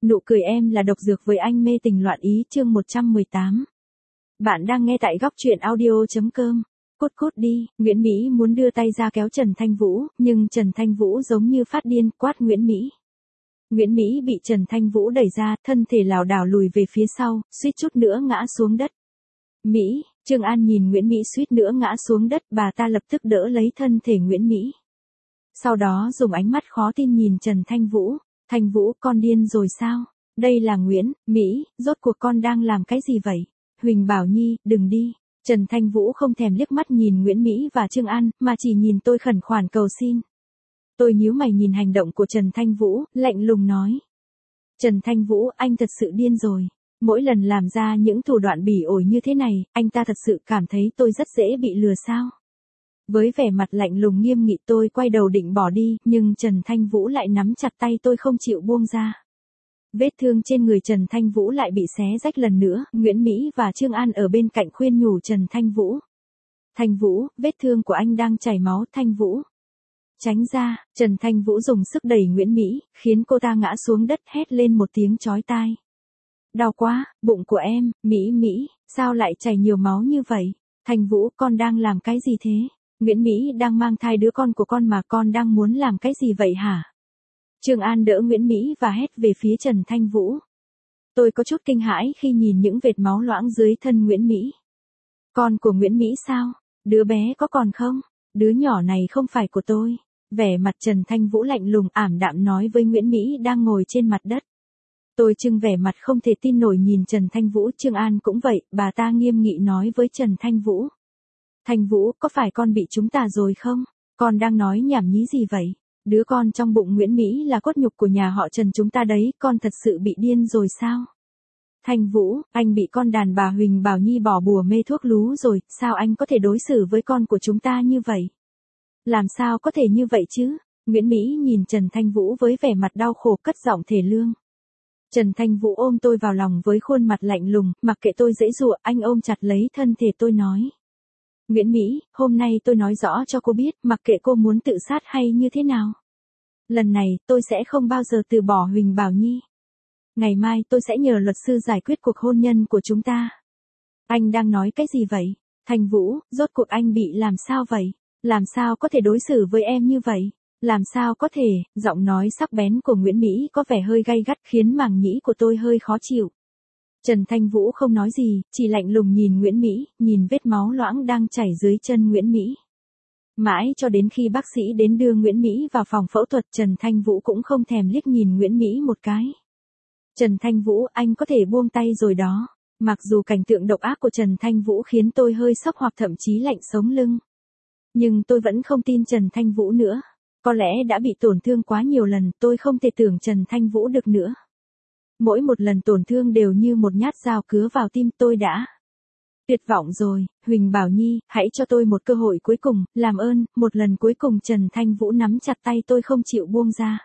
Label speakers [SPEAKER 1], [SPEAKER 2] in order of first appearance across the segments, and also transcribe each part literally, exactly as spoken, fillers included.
[SPEAKER 1] Nụ cười em là độc dược với anh mê tình loạn ý chương một trăm mười tám. Bạn đang nghe tại góc truyện audio.com. Cút cút đi, Nguyễn Mỹ muốn đưa tay ra kéo Trần Thanh Vũ, nhưng Trần Thanh Vũ giống như phát điên quát Nguyễn Mỹ. Nguyễn Mỹ bị Trần Thanh Vũ đẩy ra, thân thể lảo đảo lùi về phía sau, suýt chút nữa ngã xuống đất. Mỹ, Trương An nhìn Nguyễn Mỹ suýt nữa ngã xuống đất, bà ta lập tức đỡ lấy thân thể Nguyễn Mỹ. Sau đó dùng ánh mắt khó tin nhìn Trần Thanh Vũ. Thanh Vũ, con điên rồi sao? Đây là Nguyễn Mỹ, rốt cuộc con đang làm cái gì vậy? Huỳnh Bảo Nhi, đừng đi. Trần Thanh Vũ không thèm liếc mắt nhìn Nguyễn Mỹ và Trương An, mà chỉ nhìn tôi khẩn khoản cầu xin. Tôi nhíu mày nhìn hành động của Trần Thanh Vũ, lạnh lùng nói. Trần Thanh Vũ, anh thật sự điên rồi. Mỗi lần làm ra những thủ đoạn bỉ ổi như thế này, anh ta thật sự cảm thấy tôi rất dễ bị lừa sao? Với vẻ mặt lạnh lùng nghiêm nghị tôi quay đầu định bỏ đi, nhưng Trần Thanh Vũ lại nắm chặt tay tôi không chịu buông ra. Vết thương trên người Trần Thanh Vũ lại bị xé rách lần nữa, Nguyễn Mỹ và Trương An ở bên cạnh khuyên nhủ Trần Thanh Vũ. Thanh Vũ, vết thương của anh đang chảy máu, Thanh Vũ. Tránh ra, Trần Thanh Vũ dùng sức đẩy Nguyễn Mỹ, khiến cô ta ngã xuống đất hét lên một tiếng chói tai. Đau quá, bụng của em, Mỹ Mỹ, sao lại chảy nhiều máu như vậy? Thanh Vũ, con đang làm cái gì thế? Nguyễn Mỹ đang mang thai đứa con của con mà con đang muốn làm cái gì vậy hả? Trương An đỡ Nguyễn Mỹ và hét về phía Trần Thanh Vũ. Tôi có chút kinh hãi khi nhìn những vệt máu loãng dưới thân Nguyễn Mỹ. Con của Nguyễn Mỹ sao? Đứa bé có còn không? Đứa nhỏ này không phải của tôi. Vẻ mặt Trần Thanh Vũ lạnh lùng ảm đạm nói với Nguyễn Mỹ đang ngồi trên mặt đất. Tôi trưng vẻ mặt không thể tin nổi nhìn Trần Thanh Vũ, Trương An cũng vậy, bà ta nghiêm nghị nói với Trần Thanh Vũ. Thanh Vũ, có phải con bị chúng ta rồi không? Con đang nói nhảm nhí gì vậy? Đứa con trong bụng Nguyễn Mỹ là cốt nhục của nhà họ Trần chúng ta đấy, con thật sự bị điên rồi sao? Thanh Vũ, anh bị con đàn bà Huỳnh Bảo Nhi bỏ bùa mê thuốc lú rồi, sao anh có thể đối xử với con của chúng ta như vậy? Làm sao có thể như vậy chứ? Nguyễn Mỹ nhìn Trần Thanh Vũ với vẻ mặt đau khổ cất giọng thề lương. Trần Thanh Vũ ôm tôi vào lòng với khuôn mặt lạnh lùng, mặc kệ tôi giãy giụa, anh ôm chặt lấy thân thể tôi nói. Nguyễn Mỹ, hôm nay tôi nói rõ cho cô biết, mặc kệ cô muốn tự sát hay như thế nào. Lần này, tôi sẽ không bao giờ từ bỏ Huỳnh Bảo Nhi. Ngày mai tôi sẽ nhờ luật sư giải quyết cuộc hôn nhân của chúng ta. Anh đang nói cái gì vậy? Thanh Vũ, rốt cuộc anh bị làm sao vậy? Làm sao có thể đối xử với em như vậy? Làm sao có thể? Giọng nói sắc bén của Nguyễn Mỹ có vẻ hơi gay gắt khiến màng nhĩ của tôi hơi khó chịu. Trần Thanh Vũ không nói gì, chỉ lạnh lùng nhìn Nguyễn Mỹ, nhìn vết máu loãng đang chảy dưới chân Nguyễn Mỹ. Mãi cho đến khi bác sĩ đến đưa Nguyễn Mỹ vào phòng phẫu thuật, Trần Thanh Vũ cũng không thèm liếc nhìn Nguyễn Mỹ một cái. Trần Thanh Vũ, anh có thể buông tay rồi đó. Mặc dù cảnh tượng độc ác của Trần Thanh Vũ khiến tôi hơi sốc hoặc thậm chí lạnh sống lưng. Nhưng tôi vẫn không tin Trần Thanh Vũ nữa. Có lẽ đã bị tổn thương quá nhiều lần, tôi không thể tưởng Trần Thanh Vũ được nữa. Mỗi một lần tổn thương đều như một nhát dao cứa vào tim, tôi đã tuyệt vọng rồi. Huỳnh Bảo Nhi, hãy cho tôi một cơ hội cuối cùng, làm ơn, một lần cuối cùng. Trần Thanh Vũ nắm chặt tay tôi không chịu buông ra.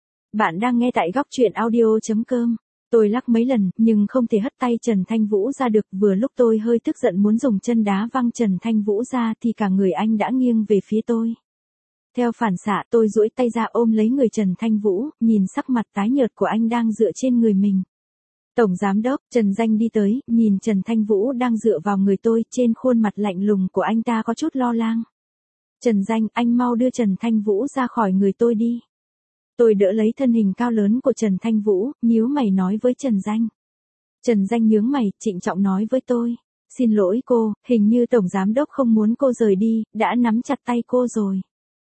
[SPEAKER 1] Bạn đang nghe tại góc truyện audio.com. Tôi lắc mấy lần, nhưng không thể hất tay Trần Thanh Vũ ra được. Vừa lúc tôi hơi tức giận muốn dùng chân đá văng Trần Thanh Vũ ra thì cả người anh đã nghiêng về phía tôi. Theo phản xạ tôi duỗi tay ra ôm lấy người Trần Thanh Vũ, nhìn sắc mặt tái nhợt của anh đang dựa trên người mình. Tổng Giám đốc, Trần Danh đi tới, nhìn Trần Thanh Vũ đang dựa vào người tôi, trên khuôn mặt lạnh lùng của anh ta có chút lo lắng. Trần Danh, anh mau đưa Trần Thanh Vũ ra khỏi người tôi đi. Tôi đỡ lấy thân hình cao lớn của Trần Thanh Vũ, nhíu mày nói với Trần Danh. Trần Danh nhướng mày, trịnh trọng nói với tôi. Xin lỗi cô, hình như Tổng Giám đốc không muốn cô rời đi, đã nắm chặt tay cô rồi.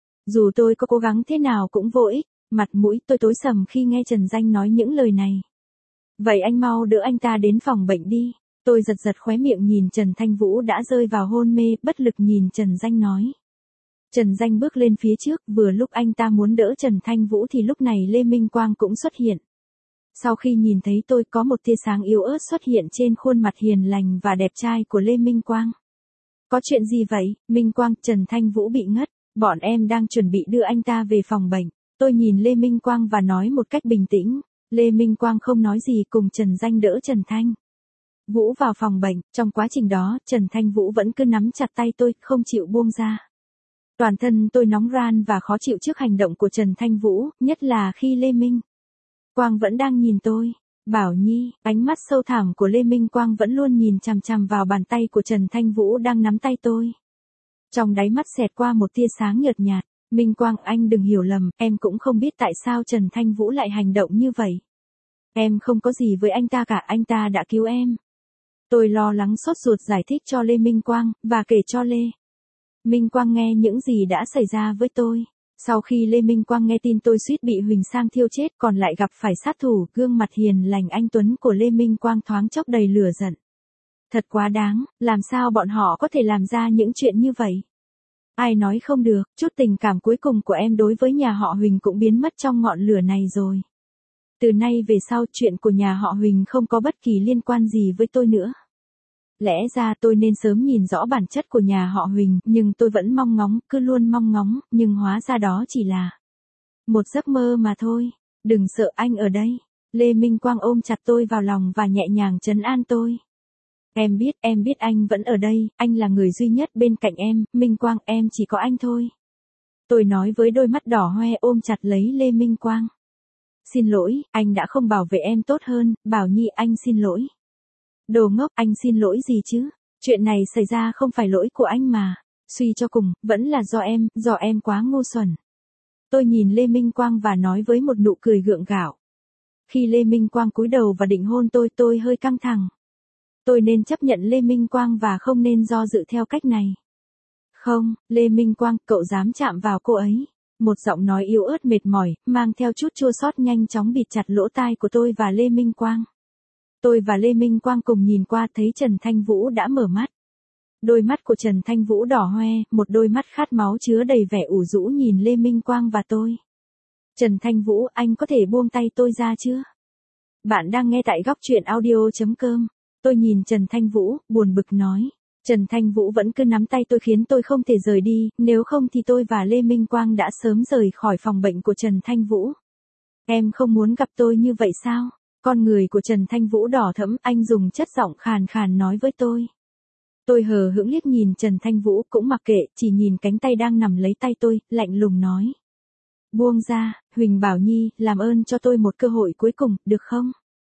[SPEAKER 1] Dù tôi có cố gắng thế nào cũng vô ích, mặt mũi tôi tối sầm khi nghe Trần Danh nói những lời này. Vậy anh mau đỡ anh ta đến phòng bệnh đi. Tôi giật giật khóe miệng nhìn Trần Thanh Vũ đã rơi vào hôn mê, bất lực nhìn Trần Danh nói. Trần Danh bước lên phía trước, vừa lúc anh ta muốn đỡ Trần Thanh Vũ thì lúc này Lê Minh Quang cũng xuất hiện. Sau khi nhìn thấy tôi có một tia sáng yếu ớt xuất hiện trên khuôn mặt hiền lành và đẹp trai của Lê Minh Quang. Có chuyện gì vậy, Minh Quang? Trần Thanh Vũ bị ngất. Bọn em đang chuẩn bị đưa anh ta về phòng bệnh. Tôi nhìn Lê Minh Quang và nói một cách bình tĩnh. Lê Minh Quang không nói gì cùng Trần Danh đỡ Trần Thanh Vũ vào phòng bệnh. Trong quá trình đó, Trần Thanh Vũ vẫn cứ nắm chặt tay tôi, không chịu buông ra. Toàn thân tôi nóng ran và khó chịu trước hành động của Trần Thanh Vũ, nhất là khi Lê Minh Quang vẫn đang nhìn tôi. Bảo Nhi, ánh mắt sâu thẳm của Lê Minh Quang vẫn luôn nhìn chằm chằm vào bàn tay của Trần Thanh Vũ đang nắm tay tôi. Trong đáy mắt xẹt qua một tia sáng nhợt nhạt. Minh Quang, anh đừng hiểu lầm, em cũng không biết tại sao Trần Thanh Vũ lại hành động như vậy. Em không có gì với anh ta cả, anh ta đã cứu em. Tôi lo lắng sốt ruột giải thích cho Lê Minh Quang, và kể cho Lê Minh Quang nghe những gì đã xảy ra với tôi. Sau khi Lê Minh Quang nghe tin tôi suýt bị Huỳnh Sang thiêu chết còn lại gặp phải sát thủ, gương mặt hiền lành anh tuấn của Lê Minh Quang thoáng chốc đầy lửa giận. Thật quá đáng, làm sao bọn họ có thể làm ra những chuyện như vậy? Ai nói không được, chút tình cảm cuối cùng của em đối với nhà họ Huỳnh cũng biến mất trong ngọn lửa này rồi. Từ nay về sau chuyện của nhà họ Huỳnh không có bất kỳ liên quan gì với tôi nữa. Lẽ ra tôi nên sớm nhìn rõ bản chất của nhà họ Huỳnh, nhưng tôi vẫn mong ngóng, cứ luôn mong ngóng, nhưng hóa ra đó chỉ là một giấc mơ mà thôi. Đừng sợ, anh ở đây. Lê Minh Quang ôm chặt tôi vào lòng và nhẹ nhàng trấn an tôi. Em biết, em biết anh vẫn ở đây, anh là người duy nhất bên cạnh em, Minh Quang, em chỉ có anh thôi. Tôi nói với đôi mắt đỏ hoe ôm chặt lấy Lê Minh Quang. Xin lỗi, anh đã không bảo vệ em tốt hơn, Bảo Nhi, anh xin lỗi. Đồ ngốc, anh xin lỗi gì chứ? Chuyện này xảy ra không phải lỗi của anh mà. Suy cho cùng, vẫn là do em, do em quá ngu xuẩn. Tôi nhìn Lê Minh Quang và nói với một nụ cười gượng gạo. Khi Lê Minh Quang cúi đầu và định hôn tôi, tôi hơi căng thẳng. Tôi nên chấp nhận Lê Minh Quang và không nên do dự theo cách này. Không, Lê Minh Quang, cậu dám chạm vào cô ấy. Một giọng nói yếu ớt mệt mỏi, mang theo chút chua xót nhanh chóng bịt chặt lỗ tai của tôi và Lê Minh Quang. Tôi và Lê Minh Quang cùng nhìn qua thấy Trần Thanh Vũ đã mở mắt. Đôi mắt của Trần Thanh Vũ đỏ hoe, một đôi mắt khát máu chứa đầy vẻ ủ rũ nhìn Lê Minh Quang và tôi. Trần Thanh Vũ, anh có thể buông tay tôi ra chưa? Bạn đang nghe tại góc truyện audio chấm com. Tôi nhìn Trần Thanh Vũ, buồn bực nói. Trần Thanh Vũ vẫn cứ nắm tay tôi khiến tôi không thể rời đi, nếu không thì tôi và Lê Minh Quang đã sớm rời khỏi phòng bệnh của Trần Thanh Vũ. Em không muốn gặp tôi như vậy sao? Con người của Trần Thanh Vũ đỏ thẫm, anh dùng chất giọng khàn khàn nói với tôi. Tôi hờ hững liếc nhìn Trần Thanh Vũ cũng mặc kệ, chỉ nhìn cánh tay đang nằm lấy tay tôi, lạnh lùng nói. Buông ra, Huỳnh Bảo Nhi, làm ơn cho tôi một cơ hội cuối cùng, được không?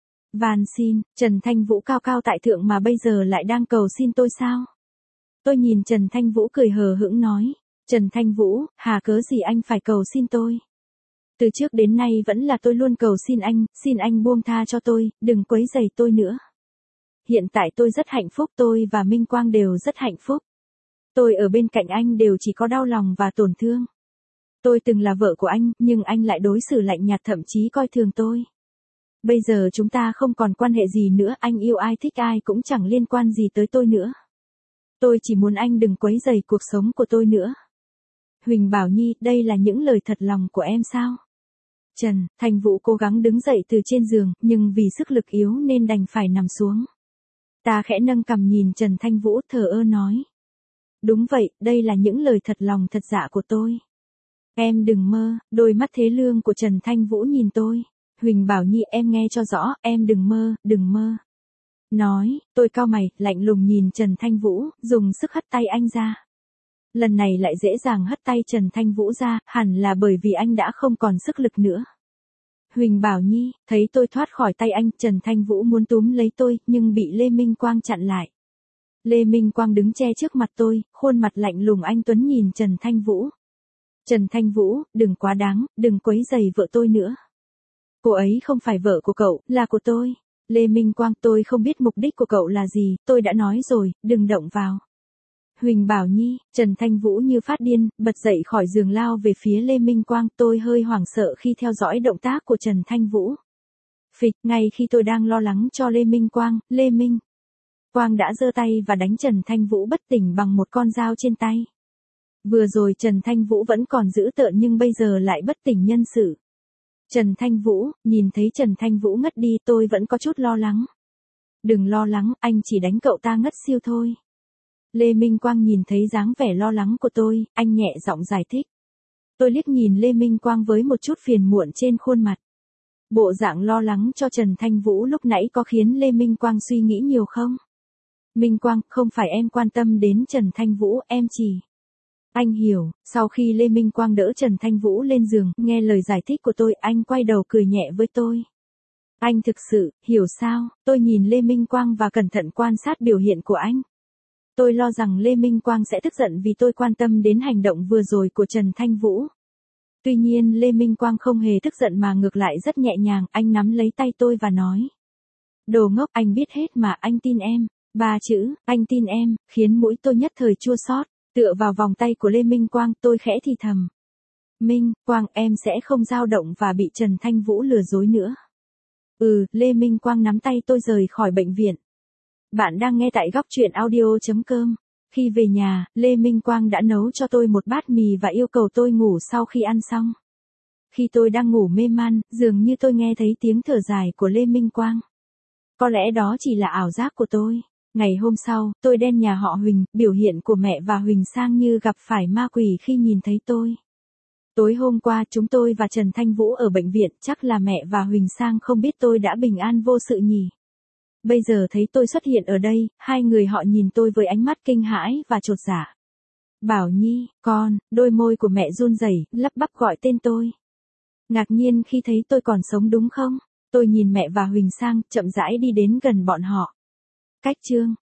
[SPEAKER 1] Van xin, Trần Thanh Vũ cao cao tại thượng mà bây giờ lại đang cầu xin tôi sao? Tôi nhìn Trần Thanh Vũ cười hờ hững nói. Trần Thanh Vũ, hà cớ gì anh phải cầu xin tôi? Từ trước đến nay vẫn là tôi luôn cầu xin anh, xin anh buông tha cho tôi, đừng quấy rầy tôi nữa. Hiện tại tôi rất hạnh phúc, tôi và Minh Quang đều rất hạnh phúc. Tôi ở bên cạnh anh đều chỉ có đau lòng và tổn thương. Tôi từng là vợ của anh, nhưng anh lại đối xử lạnh nhạt thậm chí coi thường tôi. Bây giờ chúng ta không còn quan hệ gì nữa, anh yêu ai thích ai cũng chẳng liên quan gì tới tôi nữa. Tôi chỉ muốn anh đừng quấy rầy cuộc sống của tôi nữa. Huỳnh Bảo Nhi, đây là những lời thật lòng của em sao? Trần Thanh Vũ cố gắng đứng dậy từ trên giường, nhưng vì sức lực yếu nên đành phải nằm xuống. Ta khẽ nâng cằm nhìn Trần Thanh Vũ thờ ơ nói. Đúng vậy, đây là những lời thật lòng thật dạ của tôi. Em đừng mơ, đôi mắt thế lương của Trần Thanh Vũ nhìn tôi. Huỳnh Bảo Nhi, em nghe cho rõ, em đừng mơ, đừng mơ. Nói, tôi cau mày, lạnh lùng nhìn Trần Thanh Vũ, dùng sức hất tay anh ra. Lần này lại dễ dàng hất tay Trần Thanh Vũ ra, hẳn là bởi vì anh đã không còn sức lực nữa. Huỳnh Bảo Nhi, thấy tôi thoát khỏi tay anh, Trần Thanh Vũ muốn túm lấy tôi, nhưng bị Lê Minh Quang chặn lại. Lê Minh Quang đứng che trước mặt tôi, khuôn mặt lạnh lùng anh tuấn nhìn Trần Thanh Vũ. Trần Thanh Vũ, đừng quá đáng, đừng quấy rầy vợ tôi nữa. Cô ấy không phải vợ của cậu, là của tôi. Lê Minh Quang, tôi không biết mục đích của cậu là gì, tôi đã nói rồi, đừng động vào. Huỳnh Bảo Nhi, Trần Thanh Vũ như phát điên, bật dậy khỏi giường lao về phía Lê Minh Quang, tôi hơi hoảng sợ khi theo dõi động tác của Trần Thanh Vũ. Phịch, ngay khi tôi đang lo lắng cho Lê Minh Quang, Lê Minh Quang đã giơ tay và đánh Trần Thanh Vũ bất tỉnh bằng một con dao trên tay. Vừa rồi Trần Thanh Vũ vẫn còn dữ tợn nhưng bây giờ lại bất tỉnh nhân sự. Trần Thanh Vũ, nhìn thấy Trần Thanh Vũ ngất đi tôi vẫn có chút lo lắng. Đừng lo lắng, anh chỉ đánh cậu ta ngất siêu thôi. Lê Minh Quang nhìn thấy dáng vẻ lo lắng của tôi, anh nhẹ giọng giải thích. Tôi liếc nhìn Lê Minh Quang với một chút phiền muộn trên khuôn mặt. Bộ dạng lo lắng cho Trần Thanh Vũ lúc nãy có khiến Lê Minh Quang suy nghĩ nhiều không? Minh Quang, không phải em quan tâm đến Trần Thanh Vũ, em chỉ... Anh hiểu, sau khi Lê Minh Quang đỡ Trần Thanh Vũ lên giường, nghe lời giải thích của tôi, anh quay đầu cười nhẹ với tôi. Anh thực sự, hiểu sao? Tôi nhìn Lê Minh Quang và cẩn thận quan sát biểu hiện của anh. Tôi lo rằng Lê Minh Quang sẽ tức giận vì tôi quan tâm đến hành động vừa rồi của Trần Thanh Vũ. Tuy nhiên Lê Minh Quang không hề tức giận mà ngược lại rất nhẹ nhàng, anh nắm lấy tay tôi và nói. Đồ ngốc, anh biết hết mà, anh tin em. Ba chữ, anh tin em, khiến mũi tôi nhất thời chua xót. Tựa vào vòng tay của Lê Minh Quang, tôi khẽ thì thầm. Minh Quang, em sẽ không dao động và bị Trần Thanh Vũ lừa dối nữa. Ừ, Lê Minh Quang nắm tay tôi rời khỏi bệnh viện. Bạn đang nghe tại góc truyện audio chấm com. Khi về nhà, Lê Minh Quang đã nấu cho tôi một bát mì và yêu cầu tôi ngủ sau khi ăn xong. Khi tôi đang ngủ mê man, dường như tôi nghe thấy tiếng thở dài của Lê Minh Quang. Có lẽ đó chỉ là ảo giác của tôi. Ngày hôm sau, tôi đến nhà họ Huỳnh, biểu hiện của mẹ và Huỳnh Sang như gặp phải ma quỷ khi nhìn thấy tôi. Tối hôm qua chúng tôi và Trần Thanh Vũ ở bệnh viện, chắc là mẹ và Huỳnh Sang không biết tôi đã bình an vô sự nhỉ. Bây giờ thấy tôi xuất hiện ở đây, hai người họ nhìn tôi với ánh mắt kinh hãi và chột dạ. Bảo Nhi, con, đôi môi của mẹ run rẩy, lắp bắp gọi tên tôi. Ngạc nhiên khi thấy tôi còn sống đúng không? Tôi nhìn mẹ và Huỳnh Sang, chậm rãi đi đến gần bọn họ. Cách chương